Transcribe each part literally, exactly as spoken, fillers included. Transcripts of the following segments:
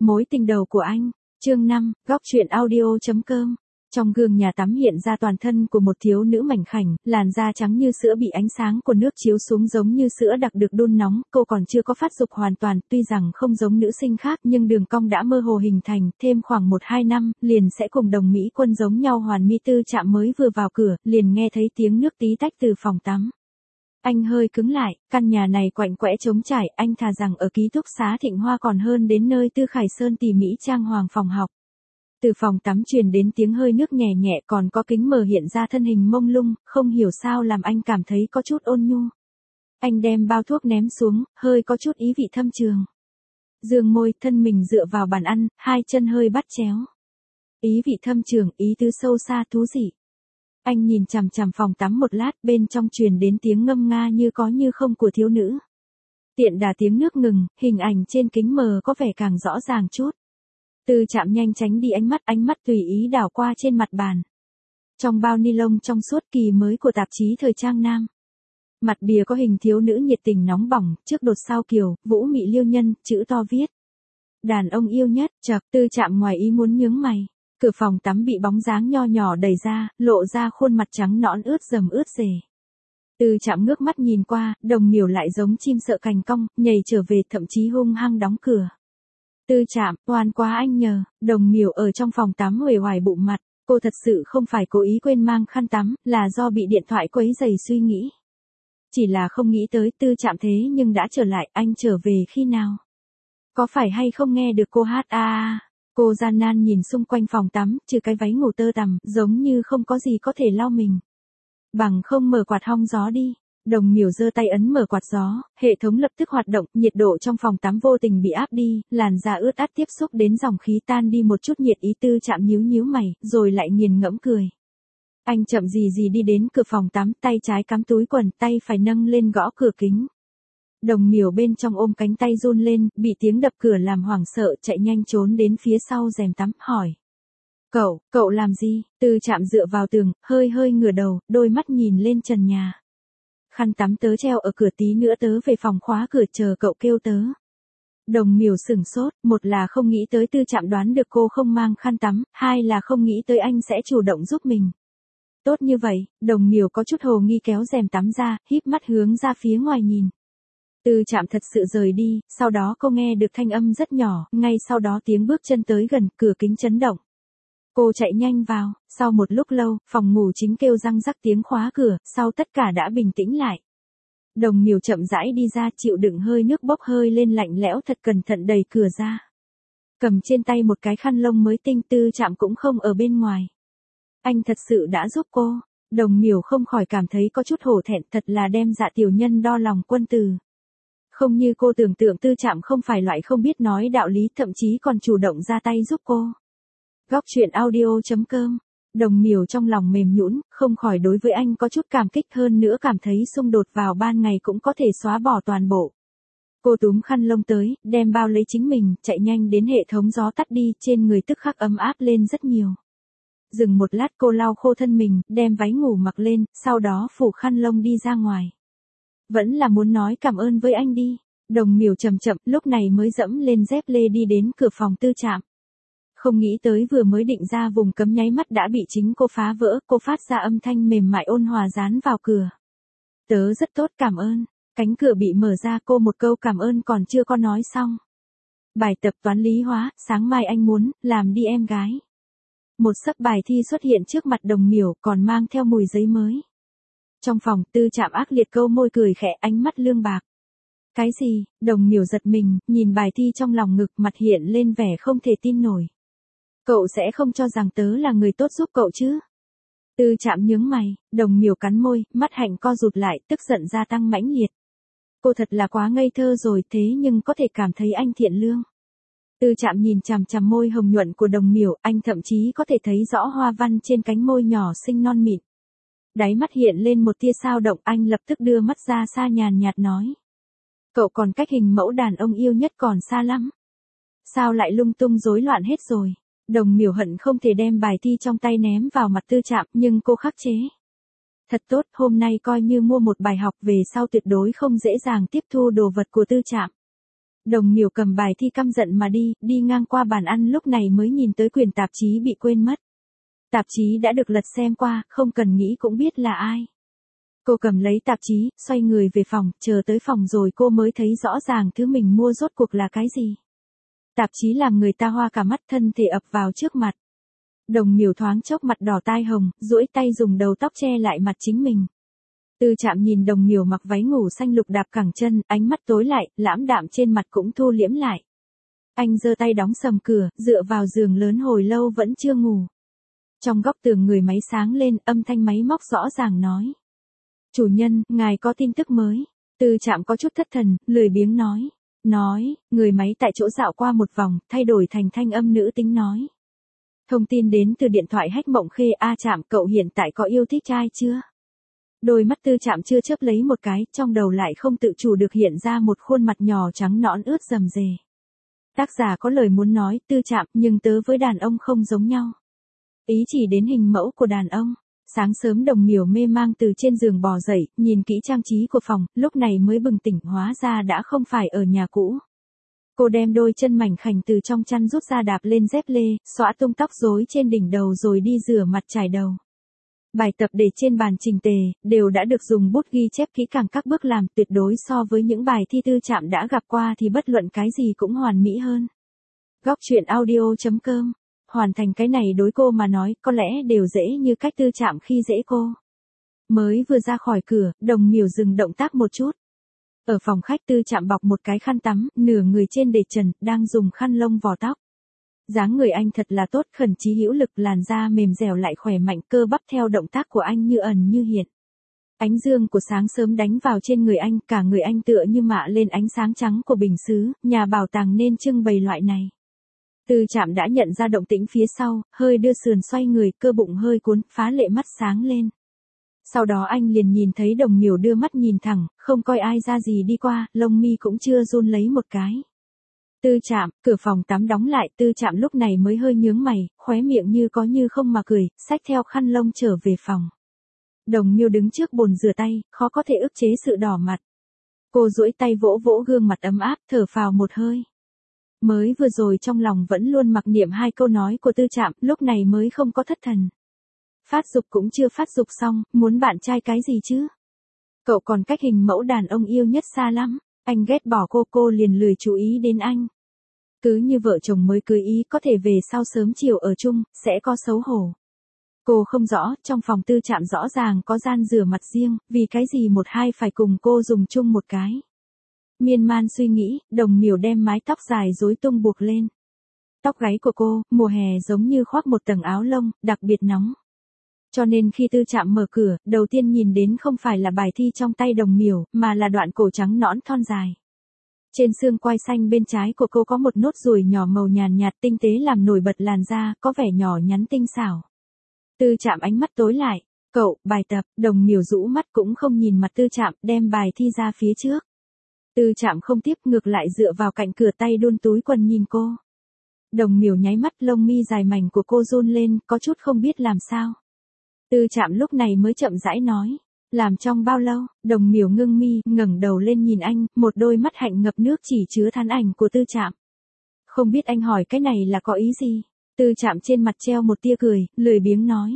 Mối tình đầu của anh, chương năm, góc truyện audio.com. Trong gương nhà tắm hiện ra toàn thân của một thiếu nữ mảnh khảnh, làn da trắng như sữa bị ánh sáng của nước chiếu xuống giống như sữa đặc được đun nóng, cô còn chưa có phát dục hoàn toàn, tuy rằng không giống nữ sinh khác nhưng đường cong đã mơ hồ hình thành, thêm khoảng một hai năm, liền sẽ cùng đồng Mỹ quân giống nhau hoàn mỹ. Tư Trạm mới vừa vào cửa, liền nghe thấy tiếng nước tí tách từ phòng tắm. Anh hơi cứng lại, căn nhà này quạnh quẽ trống trải, anh thà rằng ở ký túc xá Thịnh Hoa còn hơn đến nơi Tư Khải Sơn tỉ mỉ trang hoàng phòng học. Từ phòng tắm truyền đến tiếng hơi nước nhẹ nhẹ, còn có kính mờ hiện ra thân hình mông lung, không hiểu sao làm anh cảm thấy có chút ôn nhu. Anh đem bao thuốc ném xuống, hơi có chút ý vị thâm trường. Dương môi, thân mình dựa vào bàn ăn, hai chân hơi bắt chéo. Ý vị thâm trường, ý tứ sâu xa thú dị. Anh nhìn chằm chằm phòng tắm một lát, bên trong truyền đến tiếng ngâm nga như có như không của thiếu nữ. Tiện đà tiếng nước ngừng, hình ảnh trên kính mờ có vẻ càng rõ ràng chút. Tư Trạm nhanh tránh đi ánh mắt, ánh mắt tùy ý đảo qua trên mặt bàn. Trong bao ni lông trong suốt kỳ mới của tạp chí thời trang nam. Mặt bìa có hình thiếu nữ nhiệt tình nóng bỏng, trước đột sao kiều, vũ mị liêu nhân, chữ to viết. Đàn ông yêu nhất, chậc. Tư Trạm ngoài ý muốn nhướng mày. Cửa phòng tắm bị bóng dáng nho nhỏ đẩy ra, lộ ra khuôn mặt trắng nõn ướt rầm ướt rề. Tư Trạm ngước mắt nhìn qua, Đồng Miểu lại giống chim sợ cành cong, nhảy trở về, thậm chí hung hăng đóng cửa. Tư Trạm, oan quá anh nhờ. Đồng Miểu ở trong phòng tắm uể oải bụng mặt, cô thật sự không phải cố ý quên mang khăn tắm, là do bị điện thoại quấy rầy suy nghĩ. Chỉ là không nghĩ tới Tư Trạm thế nhưng đã trở lại, anh trở về khi nào? Có phải hay không nghe được cô hát a à? Cô gian nan nhìn xung quanh phòng tắm, trừ cái váy ngủ tơ tằm, giống như không có gì có thể lau mình. Bằng không mở quạt hong gió đi. Đồng Miểu giơ tay ấn mở quạt gió, hệ thống lập tức hoạt động, nhiệt độ trong phòng tắm vô tình bị áp đi, làn da ướt át tiếp xúc đến dòng khí tan đi một chút nhiệt ý. Tư Trạm nhíu nhíu mày, rồi lại nghiền ngẫm cười. Anh chậm gì gì đi đến cửa phòng tắm, tay trái cắm túi quần, tay phải nâng lên gõ cửa kính. Đồng Miểu bên trong ôm cánh tay run lên, bị tiếng đập cửa làm hoảng sợ, chạy nhanh trốn đến phía sau rèm tắm, hỏi. Cậu, cậu làm gì? Tư Trạm dựa vào tường, hơi hơi ngửa đầu, đôi mắt nhìn lên trần nhà. Khăn tắm tớ treo ở cửa, tí nữa tớ về phòng khóa cửa chờ cậu kêu tớ. Đồng Miểu sửng sốt, một là không nghĩ tới Tư Trạm đoán được cô không mang khăn tắm, hai là không nghĩ tới anh sẽ chủ động giúp mình. Tốt như vậy, Đồng Miểu có chút hồ nghi kéo rèm tắm ra, híp mắt hướng ra phía ngoài nhìn. Tư Trạm thật sự rời đi, sau đó cô nghe được thanh âm rất nhỏ, ngay sau đó tiếng bước chân tới gần, cửa kính chấn động. Cô chạy nhanh vào, sau một lúc lâu, phòng ngủ chính kêu răng rắc tiếng khóa cửa, sau tất cả đã bình tĩnh lại. Đồng Miểu chậm rãi đi ra, chịu đựng hơi nước bốc hơi lên lạnh lẽo, thật cẩn thận đẩy cửa ra. Cầm trên tay một cái khăn lông mới tinh. Tư Trạm cũng không ở bên ngoài. Anh thật sự đã giúp cô. Đồng Miểu không khỏi cảm thấy có chút hổ thẹn, thật là đem dạ tiểu nhân đo lòng quân từ. Không như cô tưởng tượng, Tư Trạm không phải loại không biết nói đạo lý, thậm chí còn chủ động ra tay giúp cô. Góc truyện audio.com. Đồng Miểu trong lòng mềm nhũn, không khỏi đối với anh có chút cảm kích, hơn nữa cảm thấy xung đột vào ban ngày cũng có thể xóa bỏ toàn bộ. Cô túm khăn lông tới, đem bao lấy chính mình, chạy nhanh đến hệ thống gió tắt đi, trên người tức khắc ấm áp lên rất nhiều. Dừng một lát, cô lau khô thân mình, đem váy ngủ mặc lên, sau đó phủ khăn lông đi ra ngoài. Vẫn là muốn nói cảm ơn với anh đi. Đồng Miểu chậm chậm, lúc này mới dẫm lên dép lê đi đến cửa phòng Tư Trạm. Không nghĩ tới vừa mới định ra vùng cấm nháy mắt đã bị chính cô phá vỡ, cô phát ra âm thanh mềm mại ôn hòa dán vào cửa. Tớ rất tốt, cảm ơn. Cánh cửa bị mở ra, cô một câu cảm ơn còn chưa có nói xong. Bài tập toán lý hóa, sáng mai anh muốn, làm đi em gái. Một xấp bài thi xuất hiện trước mặt Đồng Miểu, còn mang theo mùi giấy mới. Trong phòng, Tư Trạm ác liệt câu môi cười khẽ, ánh mắt lương bạc. Cái gì? Đồng Miểu giật mình, nhìn bài thi trong lòng ngực, mặt hiện lên vẻ không thể tin nổi. Cậu sẽ không cho rằng tớ là người tốt giúp cậu chứ? Tư Trạm nhướng mày, Đồng Miểu cắn môi, mắt hạnh co rụt lại, tức giận gia tăng mãnh liệt. Cô thật là quá ngây thơ rồi, thế nhưng có thể cảm thấy anh thiện lương. Tư Trạm nhìn chằm chằm môi hồng nhuận của Đồng Miểu, anh thậm chí có thể thấy rõ hoa văn trên cánh môi nhỏ xinh non mịn. Đáy mắt hiện lên một tia dao động, anh lập tức đưa mắt ra xa nhàn nhạt nói. Cậu còn cách hình mẫu đàn ông yêu nhất còn xa lắm. Sao lại lung tung rối loạn hết rồi? Đồng Miểu hận không thể đem bài thi trong tay ném vào mặt Tư Trạm, nhưng cô khắc chế. Thật tốt, hôm nay coi như mua một bài học, về sau tuyệt đối không dễ dàng tiếp thu đồ vật của Tư Trạm. Đồng Miểu cầm bài thi căm giận mà đi, đi ngang qua bàn ăn lúc này mới nhìn tới quyển tạp chí bị quên mất. Tạp chí đã được lật xem qua, không cần nghĩ cũng biết là ai. Cô cầm lấy tạp chí, xoay người về phòng, chờ tới phòng rồi cô mới thấy rõ ràng thứ mình mua rốt cuộc là cái gì. Tạp chí làm người ta hoa cả mắt, thân thể ập vào trước mặt. Đồng Miểu thoáng chốc mặt đỏ tai hồng, duỗi tay dùng đầu tóc che lại mặt chính mình. Tư Trạm nhìn Đồng Miểu mặc váy ngủ xanh lục đạp cẳng chân, ánh mắt tối lại, lãm đạm trên mặt cũng thu liễm lại. Anh giơ tay đóng sầm cửa, dựa vào giường lớn hồi lâu vẫn chưa ngủ. Trong góc tường người máy sáng lên, âm thanh máy móc rõ ràng nói. Chủ nhân, ngài có tin tức mới. Tư Trạm có chút thất thần, lười biếng nói. Nói, người máy tại chỗ dạo qua một vòng, thay đổi thành thanh âm nữ tính nói. Thông tin đến từ điện thoại Hách Mộng Khê. A Trạm, cậu hiện tại có yêu thích trai chưa? Đôi mắt Tư Trạm chưa chớp lấy một cái, trong đầu lại không tự chủ được hiện ra một khuôn mặt nhỏ trắng nõn ướt rầm rề. Tác giả có lời muốn nói, Tư Trạm, nhưng tớ với đàn ông không giống nhau. Ý chỉ đến hình mẫu của đàn ông. Sáng sớm Đồng Miểu mê mang từ trên giường bò dậy, nhìn kỹ trang trí của phòng, lúc này mới bừng tỉnh, hóa ra đã không phải ở nhà cũ. Cô đem đôi chân mảnh khảnh từ trong chăn rút ra đạp lên dép lê, xõa tung tóc rối trên đỉnh đầu rồi đi rửa mặt chải đầu. Bài tập để trên bàn chỉnh tề, đều đã được dùng bút ghi chép kỹ càng các bước làm, tuyệt đối so với những bài thi Tư Trạm đã gặp qua thì bất luận cái gì cũng hoàn mỹ hơn. Góc truyện audio chấm com. Hoàn thành cái này đối cô mà nói, có lẽ đều dễ như cách Tư Trạm khi dễ cô. Mới vừa ra khỏi cửa, Đồng Miểu dừng động tác một chút. Ở phòng khách Tư Trạm bọc một cái khăn tắm, nửa người trên để trần, đang dùng khăn lông vò tóc. Dáng người anh thật là tốt, khẩn chí hữu lực, làn da mềm dẻo lại khỏe mạnh, cơ bắp theo động tác của anh như ẩn như hiện. Ánh dương của sáng sớm đánh vào trên người anh, cả người anh tựa như mạ lên ánh sáng trắng của bình sứ, nhà bảo tàng nên trưng bày loại này. Tư Trạm đã nhận ra động tĩnh phía sau, hơi đưa sườn xoay người, cơ bụng hơi cuốn, phá lệ mắt sáng lên. Sau đó anh liền nhìn thấy Đồng Miểu đưa mắt nhìn thẳng, không coi ai ra gì đi qua, lông mi cũng chưa run lấy một cái. Tư Trạm, cửa phòng tắm đóng lại, Tư Trạm lúc này mới hơi nhướng mày, khóe miệng như có như không mà cười, xách theo khăn lông trở về phòng. Đồng Miểu đứng trước bồn rửa tay, khó có thể ức chế sự đỏ mặt. Cô duỗi tay vỗ vỗ gương mặt ấm áp, thở phào một hơi. Mới vừa rồi trong lòng vẫn luôn mặc niệm hai câu nói của Tư Trạm, lúc này mới không có thất thần. Phát dục cũng chưa phát dục xong, muốn bạn trai cái gì chứ? Cậu còn cách hình mẫu đàn ông yêu nhất xa lắm, anh ghét bỏ cô, cô liền lười chú ý đến anh. Cứ như vợ chồng mới cưới ý có thể về sau sớm chiều ở chung, sẽ có xấu hổ. Cô không rõ, trong phòng Tư Trạm rõ ràng có gian rửa mặt riêng, vì cái gì một hai phải cùng cô dùng chung một cái. Miên man suy nghĩ, Đồng Miểu đem mái tóc dài rối tung buộc lên. Tóc gáy của cô, mùa hè giống như khoác một tầng áo lông, đặc biệt nóng. Cho nên khi Tư Trạm mở cửa, đầu tiên nhìn đến không phải là bài thi trong tay Đồng Miểu, mà là đoạn cổ trắng nõn thon dài. Trên xương quai xanh bên trái của cô có một nốt ruồi nhỏ màu nhàn nhạt tinh tế làm nổi bật làn da, có vẻ nhỏ nhắn tinh xảo. Tư Trạm ánh mắt tối lại, cậu, bài tập, Đồng Miểu rũ mắt cũng không nhìn mặt Tư Trạm, đem bài thi ra phía trước. Tư Trạm không tiếp, ngược lại dựa vào cạnh cửa, tay đun túi quần nhìn cô. Đồng Miểu nháy mắt, lông mi dài mảnh của cô run lên, có chút không biết làm sao. Tư Trạm lúc này mới chậm rãi nói, làm trong bao lâu? Đồng Miểu ngưng mi, ngẩng đầu lên nhìn anh, một đôi mắt hạnh ngập nước chỉ chứa than ảnh của Tư Trạm. Không biết anh hỏi cái này là có ý gì? Tư Trạm trên mặt treo một tia cười, lười biếng nói.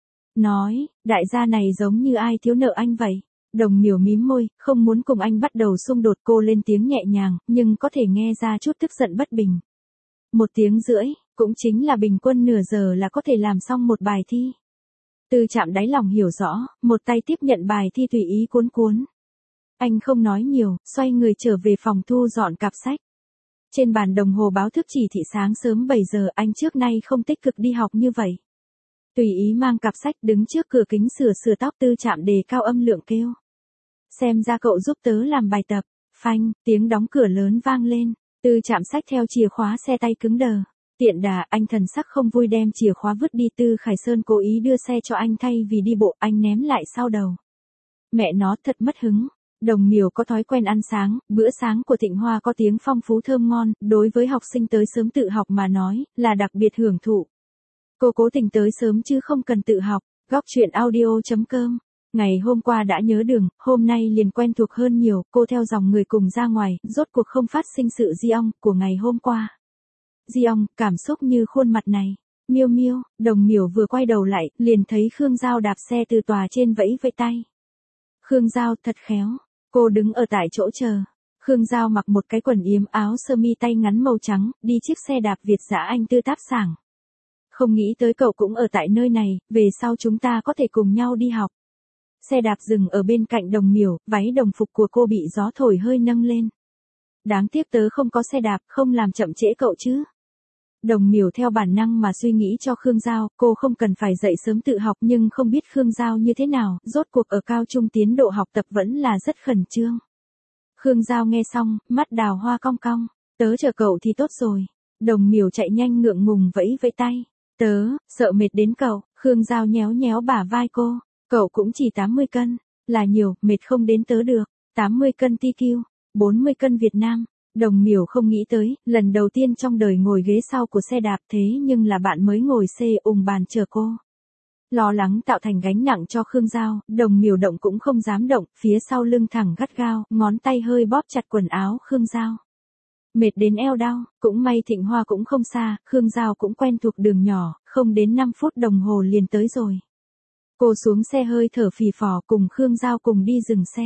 Nói, đại gia này giống như ai thiếu nợ anh vậy. Đồng Miểu mím môi, không muốn cùng anh bắt đầu xung đột, cô lên tiếng nhẹ nhàng, nhưng có thể nghe ra chút tức giận bất bình. Một tiếng rưỡi, cũng chính là bình quân nửa giờ là có thể làm xong một bài thi. Tư Trạm đáy lòng hiểu rõ, một tay tiếp nhận bài thi tùy ý cuốn cuốn. Anh không nói nhiều, xoay người trở về phòng thu dọn cặp sách. Trên bàn đồng hồ báo thức chỉ thị sáng sớm bảy giờ, anh trước nay không tích cực đi học như vậy. Tùy ý mang cặp sách đứng trước cửa kính sửa sửa tóc, Tư Trạm đề cao âm lượng kêu. Xem ra cậu giúp tớ làm bài tập. Phanh, tiếng đóng cửa lớn vang lên. Tư Trạm xách theo chìa khóa xe, tay cứng đờ. Tiện đà, anh thần sắc không vui đem chìa khóa vứt đi. Tư Khải Sơn cố ý đưa xe cho anh thay vì đi bộ, anh ném lại sau đầu. Mẹ nó thật mất hứng. Đồng Miểu có thói quen ăn sáng, bữa sáng của Thịnh Hoa có tiếng phong phú thơm ngon, đối với học sinh tới sớm tự học mà nói, là đặc biệt hưởng thụ. Cô cố tình tới sớm chứ không cần tự học. Góc truyện audio chấm com Ngày hôm qua đã nhớ đường, hôm nay liền quen thuộc hơn nhiều, cô theo dòng người cùng ra ngoài, rốt cuộc không phát sinh sự di ong của ngày hôm qua. Di ong, cảm xúc như khuôn mặt này. Miêu miêu, Đồng Miểu vừa quay đầu lại, liền thấy Khương Giao đạp xe từ tòa trên vẫy vẫy tay. Khương Giao thật khéo, cô đứng ở tại chỗ chờ. Khương Giao mặc một cái quần yếm áo sơ mi tay ngắn màu trắng, đi chiếc xe đạp Việt dã anh tư táp sảng. Không nghĩ tới cậu cũng ở tại nơi này, về sau chúng ta có thể cùng nhau đi học. Xe đạp dừng ở bên cạnh Đồng Miểu, váy đồng phục của cô bị gió thổi hơi nâng lên. Đáng tiếc tớ không có xe đạp, không làm chậm trễ cậu chứ. Đồng Miểu theo bản năng mà suy nghĩ cho Khương Giao, cô không cần phải dậy sớm tự học nhưng không biết Khương Giao như thế nào, rốt cuộc ở cao trung tiến độ học tập vẫn là rất khẩn trương. Khương Giao nghe xong, mắt đào hoa cong cong, tớ chờ cậu thì tốt rồi. Đồng Miểu chạy nhanh ngượng ngùng vẫy vẫy tay, tớ, sợ mệt đến cậu. Khương Giao nhéo nhéo bả vai cô, cậu cũng chỉ tám mươi cân, là nhiều, mệt không đến tớ được. tám mươi cân ti kiu, bốn mươi cân Việt Nam. Đồng Miểu không nghĩ tới, lần đầu tiên trong đời ngồi ghế sau của xe đạp thế nhưng là bạn mới ngồi xe ùng bàn chờ cô. Lo lắng tạo thành gánh nặng cho Khương Giao, Đồng Miểu động cũng không dám động, phía sau lưng thẳng gắt gao, ngón tay hơi bóp chặt quần áo Khương Giao. Mệt đến eo đau, cũng may Thịnh Hoa cũng không xa, Khương Giao cũng quen thuộc đường nhỏ, không đến năm phút đồng hồ liền tới rồi. Cô xuống xe hơi thở phì phò cùng Khương Giao cùng đi dừng xe.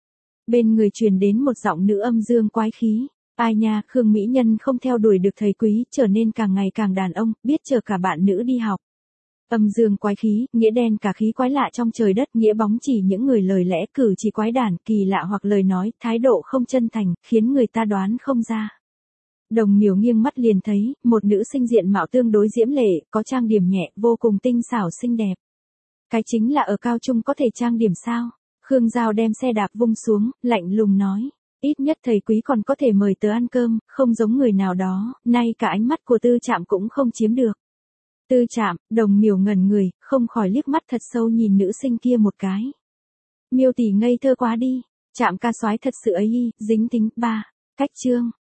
Bên người truyền đến một giọng nữ âm dương quái khí. Ai nha, Khương Mỹ Nhân không theo đuổi được thầy quý, trở nên càng ngày càng đàn ông, biết chờ cả bạn nữ đi học. Âm dương quái khí, nghĩa đen cả khí quái lạ trong trời đất, nghĩa bóng chỉ những người lời lẽ cử chỉ quái đản, kỳ lạ hoặc lời nói, thái độ không chân thành, khiến người ta đoán không ra. Đồng Miểu nghiêng mắt liền thấy, một nữ sinh diện mạo tương đối diễm lệ, có trang điểm nhẹ, vô cùng tinh xảo xinh đẹp. Cái chính là ở cao trung có thể trang điểm sao? Khương Giao đem xe đạp vung xuống, lạnh lùng nói. Ít nhất thầy quý còn có thể mời tớ ăn cơm, không giống người nào đó, nay cả ánh mắt của Tư Trạm cũng không chiếm được. Tư Trạm, Đồng Miểu ngẩn người, không khỏi liếc mắt thật sâu nhìn nữ sinh kia một cái. Miêu tỷ ngây thơ quá đi, Trạm ca soái thật sự ấy y, dính tính, ba. Cách chương.